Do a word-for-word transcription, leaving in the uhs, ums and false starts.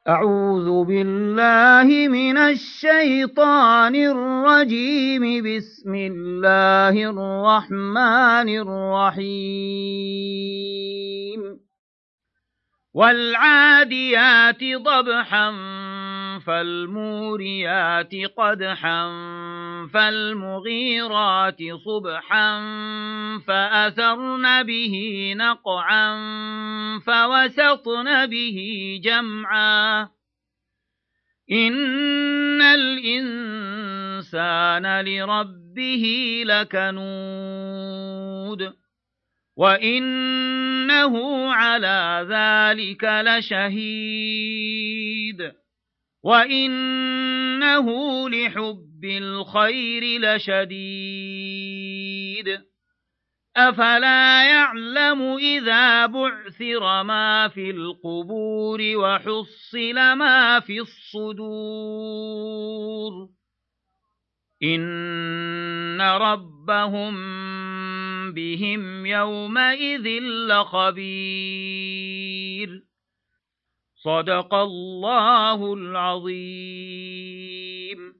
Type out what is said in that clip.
أعوذ بالله من الشيطان الرجيم. بسم الله الرحمن الرحيم. والعاديات ضبحا فالموريات قدحا فالمغيرات صبحا فأثرن به نقعا فوسطن به جمعا إن الإنسان لربه لكنود وإنه على ذلك لشهيد وإنه لحب الخير لشديد أفلا يعلم إذا بعثر ما في القبور وحصل ما في الصدور إن ربهم بهم يومئذ لخبير. صدق الله العظيم.